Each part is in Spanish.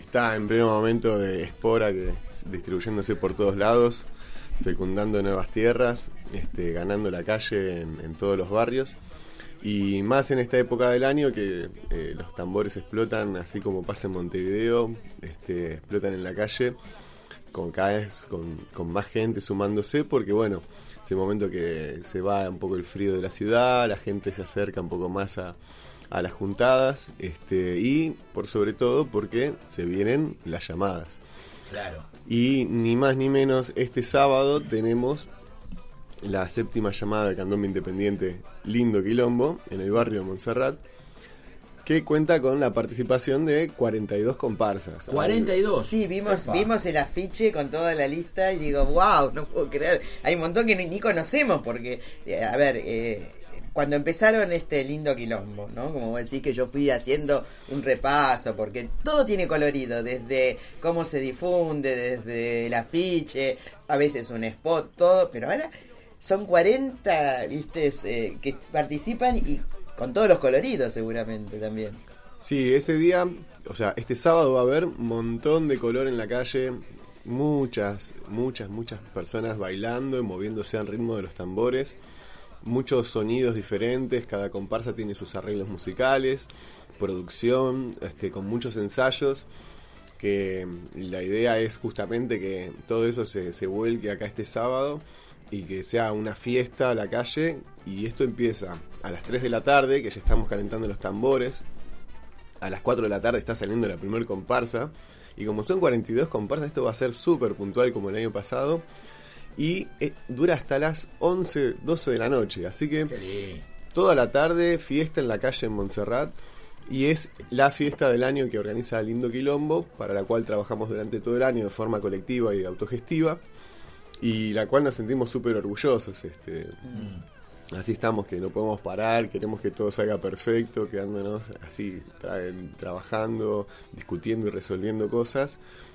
está en pleno momento de espora, que distribuyéndose por todos lados, fecundando nuevas tierras, ganando la calle en todos los barrios. Y más en esta época del año que los tambores explotan, así como pasa en Montevideo, explotan en la calle, cada vez con más gente sumándose, porque bueno, es el momento que se va un poco el frío de la ciudad, la gente se acerca un poco más a las juntadas, y por sobre todo porque se vienen las llamadas. Claro. Y ni más ni menos, este sábado tenemos la 7ª llamada de Candombe Independiente Lindo Quilombo, en el barrio de Montserrat, que cuenta con la participación de 42 comparsas. 42. Sí, vimos el afiche con toda la lista y digo, wow, no puedo creer. Hay un montón que ni conocemos porque, cuando empezaron este Lindo Quilombo, ¿no? Como vos decís, que yo fui haciendo un repaso, porque todo tiene colorido, desde cómo se difunde, desde el afiche, a veces un spot, todo, pero ahora son 40, ¿viste? Que participan y con todos los coloridos seguramente también. Sí, ese día, o sea, este sábado va a haber un montón de color en la calle, muchas personas bailando y moviéndose al ritmo de los tambores, muchos sonidos diferentes, cada comparsa tiene sus arreglos musicales, producción, con muchos ensayos, que la idea es justamente que todo eso se vuelque acá este sábado y que sea una fiesta a la calle. Y esto empieza a las 3 de la tarde, que ya estamos calentando los tambores. A las 4 de la tarde está saliendo la primer comparsa, y como son 42 comparsas, esto va a ser súper puntual como el año pasado, y dura hasta las 11, 12 de la noche, así que toda la tarde fiesta en la calle en Montserrat. Y es la fiesta del año que organiza Lindo Quilombo, para la cual trabajamos durante todo el año de forma colectiva y autogestiva, y la cual nos sentimos súper orgullosos. Así estamos, que no podemos parar, queremos que todo salga perfecto, quedándonos así trabajando, discutiendo y resolviendo cosas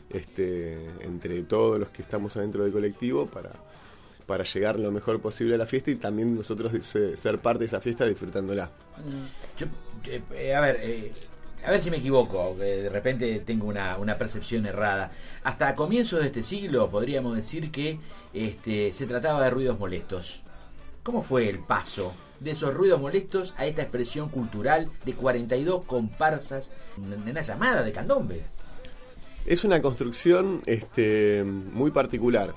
entre todos los que estamos adentro del colectivo para llegar lo mejor posible a la fiesta, y también nosotros ser parte de esa fiesta disfrutándola. A ver si me equivoco, que de repente tengo una percepción errada. Hasta comienzos de este siglo podríamos decir que se trataba de ruidos molestos. ¿Cómo fue el paso de esos ruidos molestos a esta expresión cultural de 42 comparsas en una llamada de candombe? Es una construcción muy particular,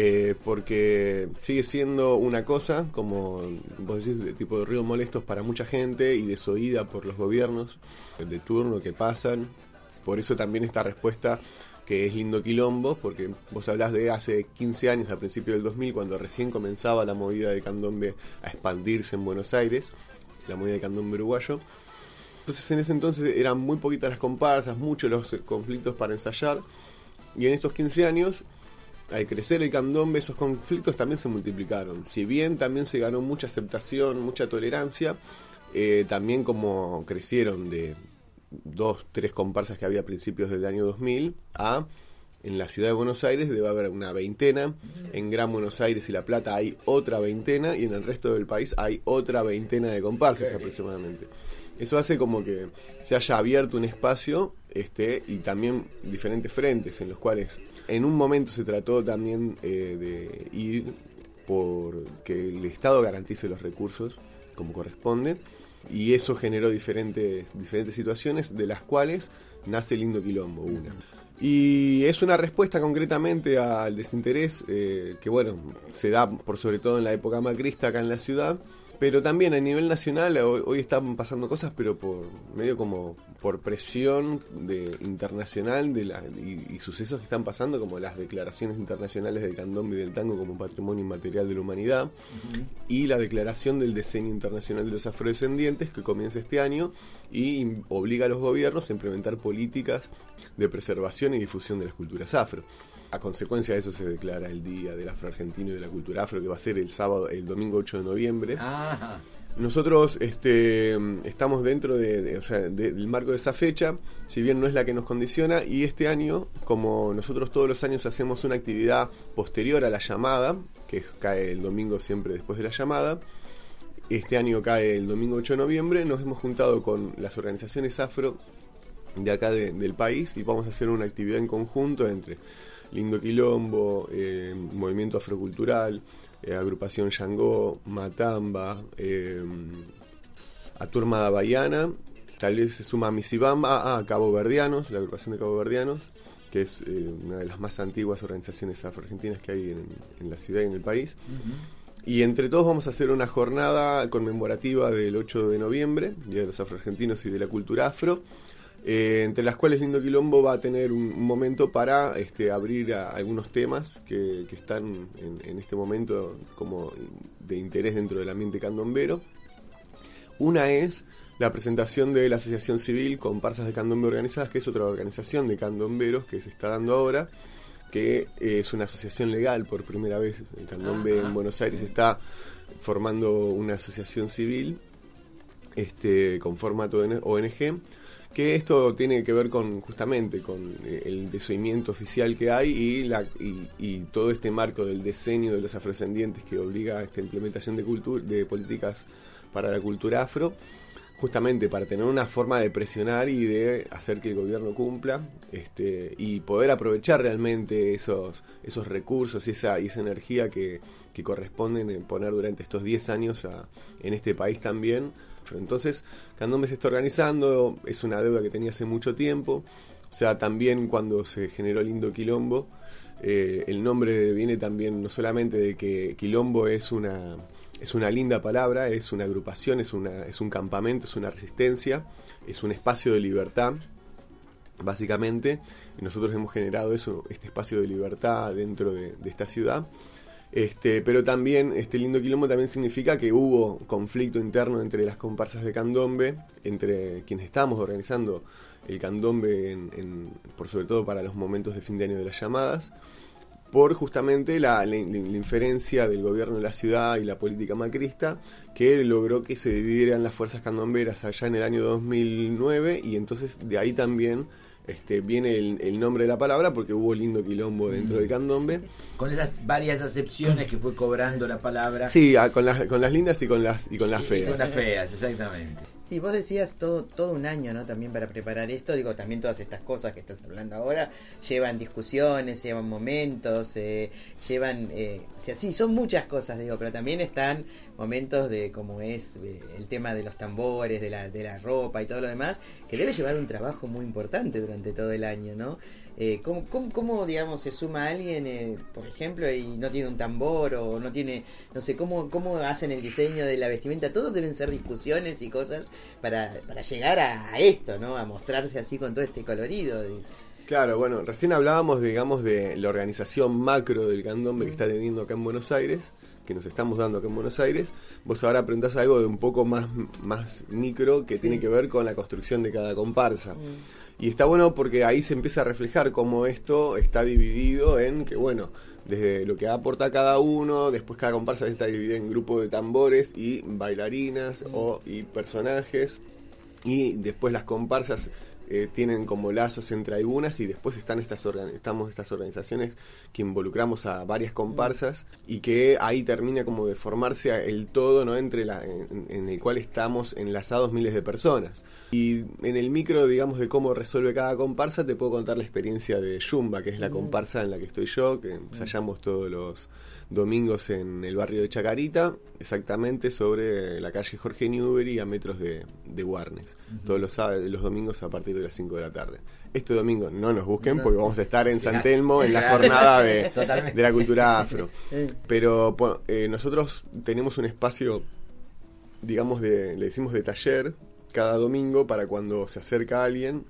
porque sigue siendo una cosa, como vos decís, de tipo de ruidos molestos para mucha gente y desoída por los gobiernos de turno que pasan. Por eso también esta respuesta, que es Lindo Quilombo, porque vos hablás de hace 15 años, a principios del 2000, cuando recién comenzaba la movida de candombe a expandirse en Buenos Aires, la movida de candombe uruguayo. Entonces en ese entonces eran muy poquitas las comparsas, muchos los conflictos para ensayar, y en estos 15 años, al crecer el candombe, esos conflictos también se multiplicaron. Si bien también se ganó mucha aceptación, mucha tolerancia, también como crecieron de 2, 3 comparsas que había a principios del año 2000 en la ciudad de Buenos Aires debe haber una veintena, en Gran Buenos Aires y La Plata hay otra veintena, y en el resto del país hay otra veintena de comparsas aproximadamente. Eso hace como que se haya abierto un espacio y también diferentes frentes en los cuales en un momento se trató también de ir por que el Estado garantice los recursos como corresponde, y eso generó diferentes situaciones, de las cuales nace Lindo Quilombo, una. Y es una respuesta concretamente al desinterés que bueno, se da por sobre todo en la época macrista acá en la ciudad, pero también a nivel nacional hoy están pasando cosas, pero por medio como por presión internacional y sucesos que están pasando, como las declaraciones internacionales del candombe y del tango como patrimonio inmaterial de la humanidad, y la declaración del Decenio Internacional de los Afrodescendientes, que comienza este año y obliga a los gobiernos a implementar políticas de preservación y difusión de las culturas afro. A consecuencia de eso se declara el Día del Afro Argentino y de la Cultura Afro, que va a ser el domingo 8 de noviembre. Ajá. Nosotros estamos dentro del marco de esa fecha, si bien no es la que nos condiciona, y este año, como nosotros todos los años hacemos una actividad posterior a la llamada, que cae el domingo siempre después de la llamada, este año cae el domingo 8 de noviembre, nos hemos juntado con las organizaciones afro de acá del país, y vamos a hacer una actividad en conjunto entre Lindo Quilombo, Movimiento Afrocultural, Agrupación Yangó, Matamba, Aturmada Baiana, tal vez se suma Misibamba, Cabo Verdianos, la agrupación de Cabo Verdianos, que es una de las más antiguas organizaciones afroargentinas que hay en la ciudad y en el país. Y entre todos vamos a hacer una jornada conmemorativa del 8 de noviembre, Día de los Afroargentinos y de la Cultura Afro, entre las cuales Lindo Quilombo va a tener un momento para abrir a algunos temas que están en este momento como de interés dentro del ambiente candombero. Una es la presentación de la Asociación Civil Comparsas de Candombe Organizadas, que es otra organización de candomberos que se está dando ahora, que es una asociación legal por primera vez. El candombe en Buenos Aires está formando una asociación civil con formato de ONG, que esto tiene que ver justamente con el desoimiento oficial que hay y todo este marco del decenio de los afrodescendientes que obliga a esta implementación de políticas para la cultura afro, justamente para tener una forma de presionar y de hacer que el gobierno cumpla, y poder aprovechar realmente esos recursos y esa energía que corresponden poner durante estos 10 años en este país también. Entonces, Candombe se está organizando, es una deuda que tenía hace mucho tiempo. O sea, también cuando se generó Lindo Quilombo, el nombre viene también no solamente de que Quilombo es una linda palabra, es una agrupación, es un campamento, es una resistencia, es un espacio de libertad, básicamente. Y nosotros hemos generado este espacio de libertad dentro de esta ciudad. Pero también Lindo Quilombo también significa que hubo conflicto interno entre las comparsas de candombe, entre quienes estábamos organizando el candombe por sobre todo para los momentos de fin de año de las llamadas, por justamente la inferencia del gobierno de la ciudad y la política macrista, que logró que se dividieran las fuerzas candomberas allá en el año 2009, y entonces de ahí también viene el nombre de la palabra, porque hubo Lindo Quilombo dentro del candombe. Con esas varias acepciones que fue cobrando la palabra. Sí, con las lindas y con las feas. Y con las feas, exactamente. Sí, vos decías todo un año, ¿no? También para preparar esto, digo, también todas estas cosas que estás hablando ahora llevan discusiones, llevan momentos, llevan, sí, son muchas cosas, digo, pero también están momentos de como es el tema de los tambores, de la ropa y todo lo demás, que debe llevar un trabajo muy importante durante todo el año, ¿no? ¿Cómo, digamos, se suma alguien, por ejemplo, y no tiene un tambor o no tiene, no sé, cómo hacen el diseño de la vestimenta? Todos deben ser discusiones y cosas para llegar a esto, ¿no? A mostrarse así con todo este colorido. Claro, bueno, recién hablábamos, digamos, de la organización macro del candombe que está teniendo acá en Buenos Aires, que nos estamos dando acá en Buenos Aires. Vos ahora preguntás algo de un poco más micro, que tiene que ver con la construcción de cada comparsa. Y está bueno porque ahí se empieza a reflejar cómo esto está dividido en que, bueno, desde lo que aporta cada uno, después cada comparsa está dividida en grupos de tambores y bailarinas y personajes, y después las comparsas tienen como lazos entre algunas, y después están estas organizaciones que involucramos a varias comparsas, y que ahí termina como de formarse el todo, ¿no? en el cual estamos enlazados miles de personas. Y en el micro, digamos, de cómo resuelve cada comparsa, te puedo contar la experiencia de Yumba, que es la comparsa en la que estoy yo, que ensayamos todos los domingos en el barrio de Chacarita, exactamente sobre la calle Jorge Newbery, a metros de Warnes, todos los domingos a partir de las 5 de la tarde. Este domingo no nos busquen, porque vamos a estar en San Telmo en la jornada de la cultura afro. Pero nosotros tenemos un espacio, digamos, le decimos de taller, cada domingo, para cuando se acerca alguien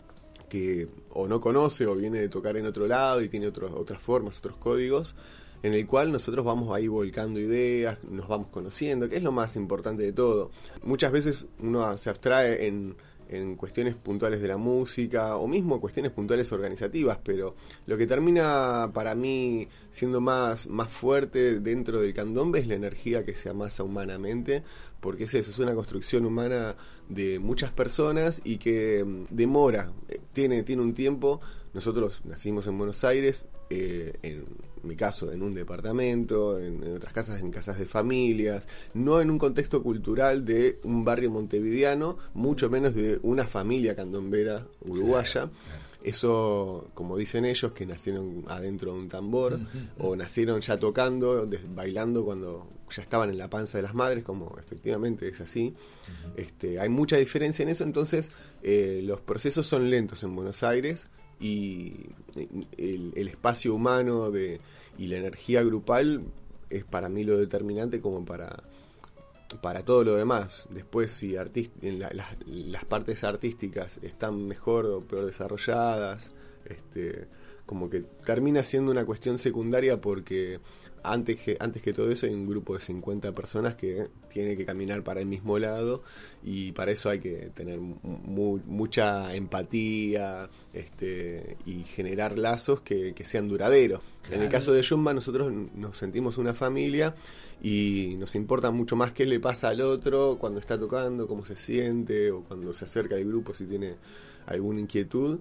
que o no conoce o viene de tocar en otro lado y tiene otras formas, otros códigos, en el cual nosotros vamos ahí volcando ideas, nos vamos conociendo, que es lo más importante de todo. Muchas veces uno se abstrae en cuestiones puntuales de la música, o mismo cuestiones puntuales organizativas, pero lo que termina para mí siendo más fuerte dentro del candombe es la energía que se amasa humanamente, porque es eso, es una construcción humana de muchas personas y que demora, tiene un tiempo nosotros nacimos en Buenos Aires, en mi caso en un departamento, en otras casas, en casas de familias, no en un contexto cultural de un barrio montevideano, mucho menos de una familia candombera uruguaya. Eso, como dicen ellos, que nacieron adentro de un tambor, o nacieron ya tocando, bailando cuando ya estaban en la panza de las madres, como efectivamente es así. Hay mucha diferencia en eso, entonces los procesos son lentos en Buenos Aires, y el espacio humano y la energía grupal es para mí lo determinante como para todo lo demás. Después, si las partes artísticas están mejor o peor desarrolladas, como que termina siendo una cuestión secundaria, porque antes que todo eso hay un grupo de 50 personas que tiene que caminar para el mismo lado, y para eso hay que tener mucha empatía, y generar lazos que sean duraderos. Claro. En el caso de Yumba, nosotros nos sentimos una familia y nos importa mucho más qué le pasa al otro cuando está tocando, cómo se siente, o cuando se acerca al grupo si tiene alguna inquietud,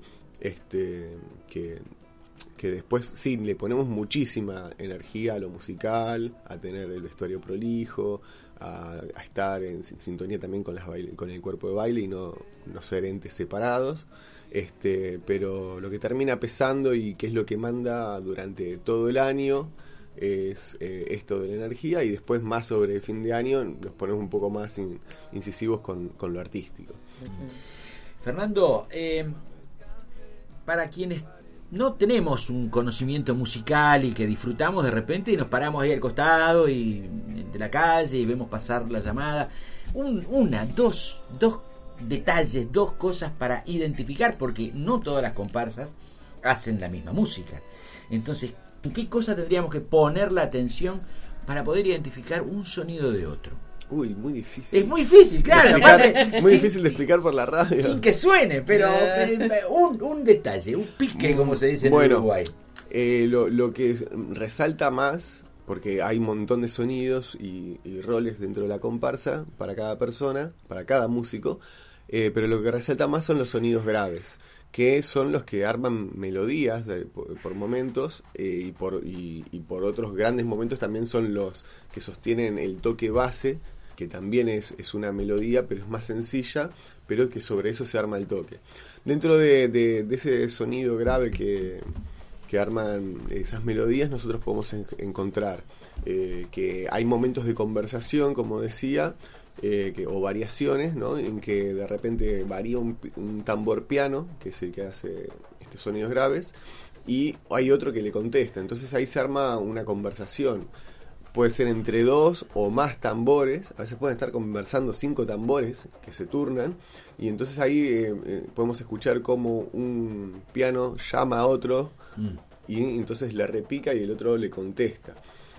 que después sí le ponemos muchísima energía a lo musical, a tener el vestuario prolijo, a estar en sintonía también con el cuerpo de baile y no ser entes separados, pero lo que termina pesando y que es lo que manda durante todo el año es esto de la energía, y después más sobre el fin de año nos ponemos un poco más incisivos con lo artístico. Fernando, para quienes no tenemos un conocimiento musical y que disfrutamos de repente y nos paramos ahí al costado y de la calle y vemos pasar la llamada, dos detalles, dos cosas para identificar, porque no todas las comparsas hacen la misma música. Entonces, ¿en qué cosa tendríamos que poner la atención para poder identificar un sonido de otro? Uy, muy difícil. Es muy difícil, claro. Muy difícil de explicar por la radio. Sin que suene, pero un detalle, un pique, como se dice en Uruguay. Lo que resalta más, porque hay un montón de sonidos y roles dentro de la comparsa para cada persona, para cada músico, pero lo que resalta más son los sonidos graves, que son los que arman melodías por momentos, y por otros grandes momentos también son los que sostienen el toque base, que también es una melodía, pero es más sencilla, pero que sobre eso se arma el toque. Dentro de ese sonido grave que arman esas melodías, nosotros podemos encontrar que hay momentos de conversación, como decía, o variaciones, ¿no? En que de repente varía un tambor piano, que es el que hace estos sonidos graves, y hay otro que le contesta. Entonces ahí se arma una conversación. Puede ser entre 2 o más tambores, a veces pueden estar conversando 5 tambores que se turnan, y entonces ahí podemos escuchar cómo un piano llama a otro, y entonces le repica y el otro le contesta.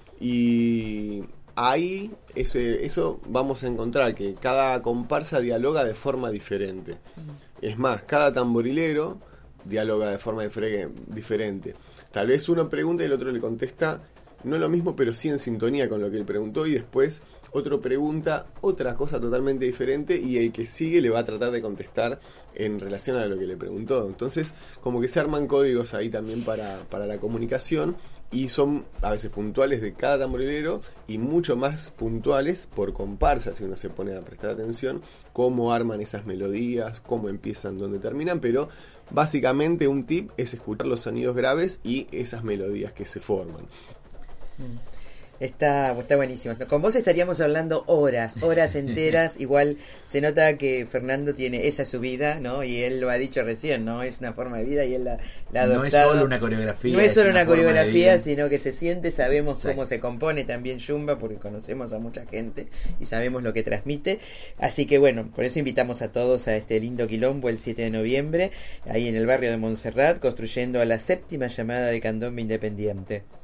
Y ahí eso vamos a encontrar que cada comparsa dialoga de forma diferente. Es más, cada tamborilero dialoga de forma diferente. Tal vez uno pregunta y el otro le contesta no lo mismo, pero sí en sintonía con lo que él preguntó, y después otro pregunta otra cosa totalmente diferente, y el que sigue le va a tratar de contestar en relación a lo que le preguntó. Entonces, como que se arman códigos ahí también para la comunicación, y son a veces puntuales de cada tamborilero y mucho más puntuales por comparsa, si uno se pone a prestar atención, cómo arman esas melodías, cómo empiezan, dónde terminan, pero básicamente un tip es escuchar los sonidos graves y esas melodías que se forman. Está buenísimo. Con vos estaríamos hablando horas enteras. Igual se nota que Fernando tiene esa su vida, ¿no? Y él lo ha dicho recién, ¿no? Es una forma de vida y él la ha adoptado. No es solo una coreografía. No es solo una coreografía, sino que se siente, sabemos cómo se compone también Yumba, porque conocemos a mucha gente y sabemos lo que transmite. Así que bueno, por eso invitamos a todos a este lindo quilombo el 7 de noviembre, ahí en el barrio de Montserrat, construyendo la 7ª llamada de Candombe Independiente.